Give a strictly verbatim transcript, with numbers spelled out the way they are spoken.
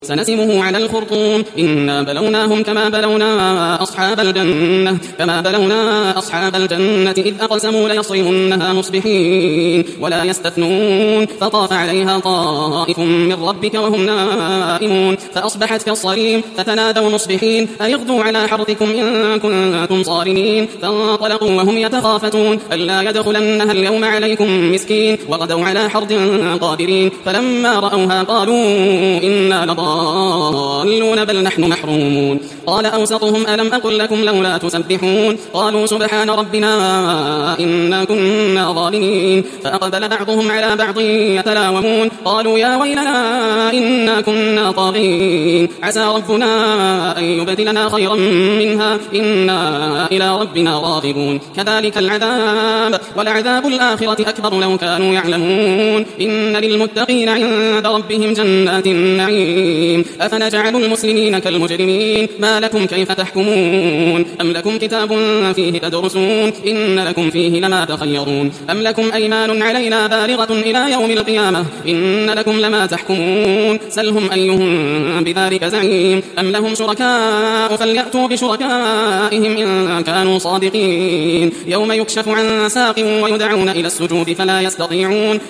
سنسمه على الخرطوم إنا بلوناهم كما بلونا أصحاب الجنة كما بلونا أصحاب الجنة إذ أقسموا ليصرمنها مصبحين ولا يستثنون فطاف عليها طائف من ربك وهم نائمون فأصبحت كالصريم فتنادوا مصبحين أن اغدوا على حرثكم إن كنتم صارمين فانطلقوا وهم يتخافتون ألا يدخلنها اليوم عليكم مسكين وغدوا على حرد قادرين فلما رأوها قالوا إنا لضالون بل نحن محرومون قال أوسطهم ألم أقل لكم لولا تسبحون قالوا سبحان ربنا إنا كنا ظالمين فأقبل بعضهم على بعض يتلاومون قالوا يا ويلنا إنا كنا طاغين عسى ربنا أن يبدلنا خيرا منها إنا إلى ربنا راغبون كذلك العذاب ولعذاب الآخرة أكبر لو كانوا يعلمون إن للمتقين عند ربهم جنات النعيم أفنجعل المسلمين كالمجرمين ما لكم كيف تحكمون أم لكم كتاب فيه تدرسون إن لكم فيه لما تخيرون أم لكم أيمان علينا بالغة إلى يوم القيامة إن لكم لما تحكمون سلهم أيهم بذلك زعيم أم لهم شركاء فليأتوا بشركائهم إن كانوا صادقين يوم يكشف عن ساق ويدعون إلى السجود فلا يستطيعون